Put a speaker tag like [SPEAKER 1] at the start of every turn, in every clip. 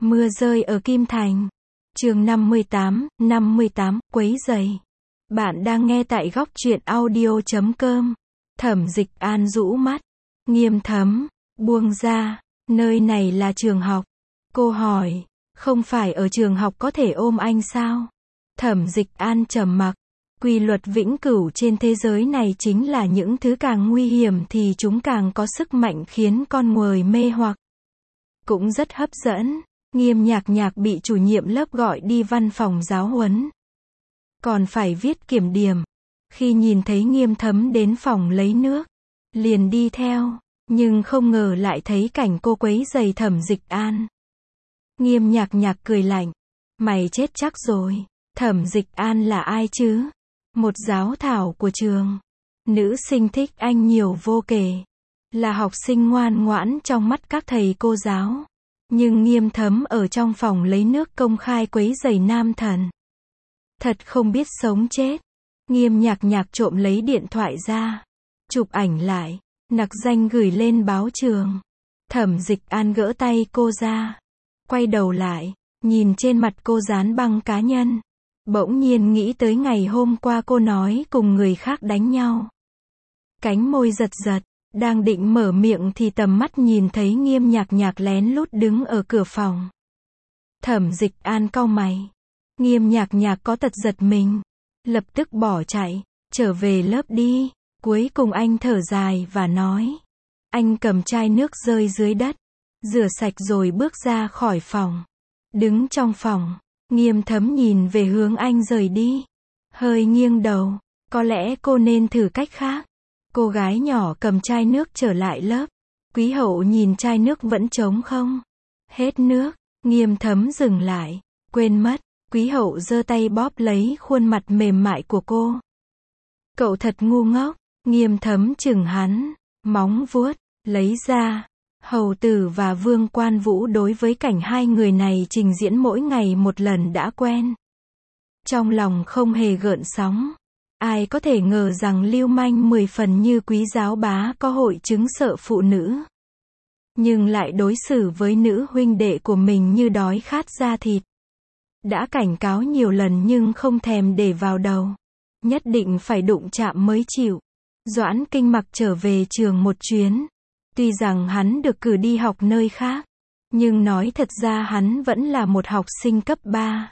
[SPEAKER 1] Mưa rơi ở Kim Thành. Chương 58, quấy rầy. Bạn đang nghe tại góc truyện audio.com. Thẩm Dịch An rũ mắt. Nghiêm Thấm, buông ra, nơi này là trường học. Cô hỏi, không phải ở trường học có thể ôm anh sao? Thẩm Dịch An trầm mặc. Quy luật vĩnh cửu trên thế giới này chính là những thứ càng nguy hiểm thì chúng càng có sức mạnh khiến con người mê hoặc. Cũng rất hấp dẫn. Nghiêm Nhạc Nhạc bị chủ nhiệm lớp gọi đi văn phòng giáo huấn. Còn phải viết kiểm điểm. Khi nhìn thấy Nghiêm Thấm đến phòng lấy nước, liền đi theo, nhưng không ngờ lại thấy cảnh cô quấy rầy Thẩm Dịch An. Nghiêm Nhạc Nhạc cười lạnh. Mày chết chắc rồi. Thẩm Dịch An là ai chứ? Một giáo thảo của trường. Nữ sinh thích anh nhiều vô kể. Là học sinh ngoan ngoãn trong mắt các thầy cô giáo. Nhưng Nghiêm Thấm ở trong phòng lấy nước công khai quấy rầy nam thần. Thật không biết sống chết. Nghiêm Nhạc Nhạc trộm lấy điện thoại ra, chụp ảnh lại, nặc danh gửi lên báo trường. Thẩm Dịch An gỡ tay cô ra, quay đầu lại, nhìn trên mặt cô dán băng cá nhân. Bỗng nhiên nghĩ tới ngày hôm qua cô nói cùng người khác đánh nhau. Cánh môi giật giật, đang định mở miệng thì tầm mắt nhìn thấy Nghiêm Nhạc Nhạc lén lút đứng ở cửa phòng. Thẩm Dịch An cau mày. Nghiêm Nhạc Nhạc có tật giật mình, lập tức bỏ chạy, trở về lớp đi. Cuối cùng anh thở dài và nói. Anh cầm chai nước rơi dưới đất, rửa sạch rồi bước ra khỏi phòng. Đứng trong phòng, Nghiêm Thấm nhìn về hướng anh rời đi, hơi nghiêng đầu. Có lẽ cô nên thử cách khác. Cô gái nhỏ cầm chai nước trở lại lớp. Quý Hậu nhìn chai nước vẫn trống không. Hết nước. Nghiêm Thấm dừng lại, quên mất. Quý Hậu giơ tay bóp lấy khuôn mặt mềm mại của cô. Cậu thật ngu ngốc. Nghiêm Thấm chừng hắn, móng vuốt, lấy ra. Hầu Tử và Vương Quan Vũ đối với cảnh hai người này trình diễn mỗi ngày một lần đã quen. Trong lòng không hề gợn sóng. Ai có thể ngờ rằng lưu manh 10 phần như Quý giáo bá có hội chứng sợ phụ nữ. Nhưng lại đối xử với nữ huynh đệ của mình như đói khát da thịt. Đã cảnh cáo nhiều lần nhưng không thèm để vào đầu. Nhất định phải đụng chạm mới chịu. Doãn Kinh Mặc trở về trường một chuyến. Tuy rằng hắn được cử đi học nơi khác, nhưng nói thật ra hắn vẫn là một học sinh cấp 3.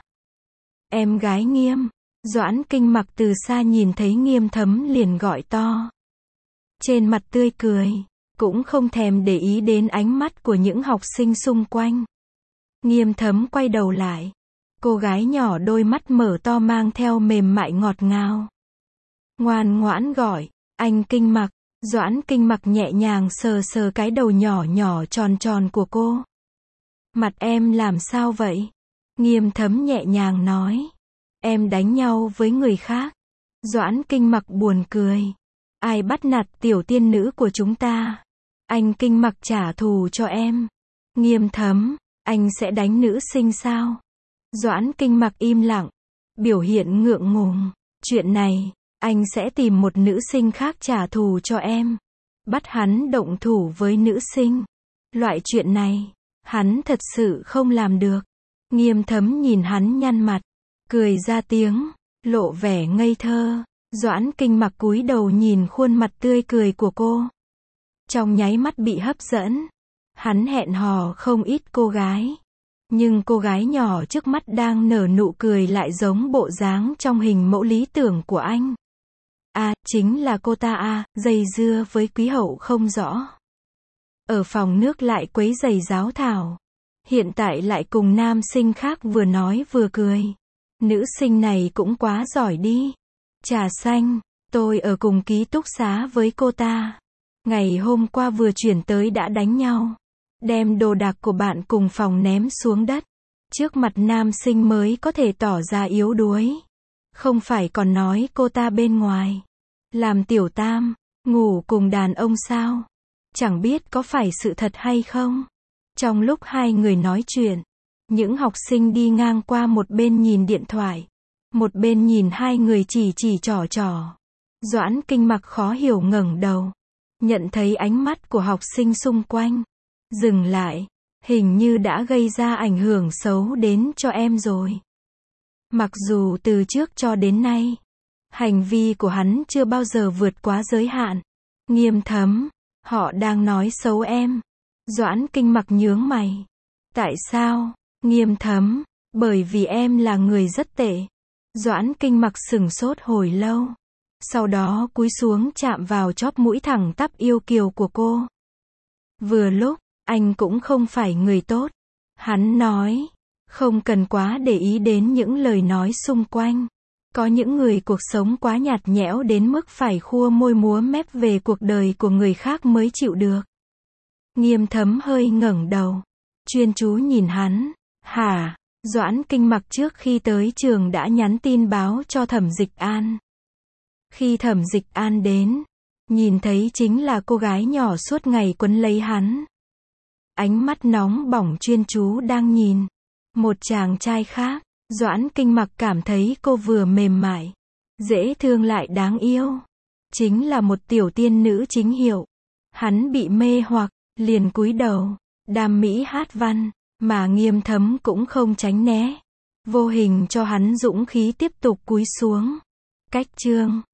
[SPEAKER 1] Em gái Nghiêm. Doãn Kinh Mặc từ xa nhìn thấy Nghiêm Thấm liền gọi to. Trên mặt tươi cười, cũng không thèm để ý đến ánh mắt của những học sinh xung quanh. Nghiêm Thấm quay đầu lại. Cô gái nhỏ đôi mắt mở to mang theo mềm mại ngọt ngào. Ngoan ngoãn gọi, anh Kinh Mặc. Doãn Kinh Mặc nhẹ nhàng sờ sờ cái đầu nhỏ nhỏ tròn tròn của cô. Mặt em làm sao vậy? Nghiêm Thấm nhẹ nhàng nói. Em đánh nhau với người khác. Doãn Kinh Mặc buồn cười. Ai bắt nạt tiểu tiên nữ của chúng ta? Anh Kinh Mặc trả thù cho em. Nghiêm Thấm, anh sẽ đánh nữ sinh sao? Doãn Kinh Mặc im lặng, biểu hiện ngượng ngùng. Chuyện này, anh sẽ tìm một nữ sinh khác trả thù cho em. Bắt hắn động thủ với nữ sinh. Loại chuyện này, hắn thật sự không làm được. Nghiêm Thấm nhìn hắn nhăn mặt, cười ra tiếng, lộ vẻ ngây thơ. Doãn Kinh Mặc cúi đầu nhìn khuôn mặt tươi cười của cô. Trong nháy mắt bị hấp dẫn. Hắn hẹn hò không ít cô gái. Nhưng cô gái nhỏ trước mắt đang nở nụ cười lại giống bộ dáng trong hình mẫu lý tưởng của anh. Chính là cô ta dây dưa với Quý Hậu không rõ. Ở phòng nước lại quấy rầy giáo thảo. Hiện tại lại cùng nam sinh khác vừa nói vừa cười. Nữ sinh này cũng quá giỏi đi. Trà xanh, tôi ở cùng ký túc xá với cô ta. Ngày hôm qua vừa chuyển tới đã đánh nhau. Đem đồ đạc của bạn cùng phòng ném xuống đất. Trước mặt nam sinh mới có thể tỏ ra yếu đuối. Không phải còn nói cô ta bên ngoài. Làm tiểu tam, ngủ cùng đàn ông sao? Chẳng biết có phải sự thật hay không? Trong lúc hai người nói chuyện, những học sinh đi ngang qua một bên nhìn điện thoại. Một bên nhìn hai người chỉ trò. Doãn Kinh Mặc khó hiểu ngẩng đầu. Nhận thấy ánh mắt của học sinh xung quanh. Dừng lại. hình như đã gây ra ảnh hưởng xấu đến cho em rồi. Mặc dù từ trước cho đến nay, hành vi của hắn chưa bao giờ vượt quá giới hạn. Nghiêm Thấm, họ đang nói xấu em. Doãn Kinh Mặc nhướng mày. Tại sao? Nghiêm Thấm, bởi vì em là người rất tệ. Doãn Kinh Mặc sửng sốt hồi lâu. Sau đó cúi xuống chạm vào chóp mũi thẳng tắp yêu kiều của cô. Vừa lúc, anh cũng không phải người tốt. Hắn nói, không cần quá để ý đến những lời nói xung quanh. Có những người cuộc sống quá nhạt nhẽo đến mức phải khua môi múa mép về cuộc đời của người khác mới chịu được. Nghiêm Thấm hơi ngẩng đầu, chuyên chú nhìn hắn. Hả? Doãn Kinh Mặc trước khi tới trường đã nhắn tin báo cho Thẩm Dịch An. Khi Thẩm Dịch An đến, nhìn thấy chính là cô gái nhỏ suốt ngày quấn lấy hắn. Ánh mắt nóng bỏng chuyên chú đang nhìn một chàng trai khác. Doãn Kinh Mặc cảm thấy cô vừa mềm mại, dễ thương lại đáng yêu. Chính là một tiểu tiên nữ chính hiệu. Hắn bị mê hoặc, liền cúi đầu, đam mỹ hát văn, mà Nghiêm Thấm cũng không tránh né. Vô hình cho hắn dũng khí tiếp tục cúi xuống. Cách chương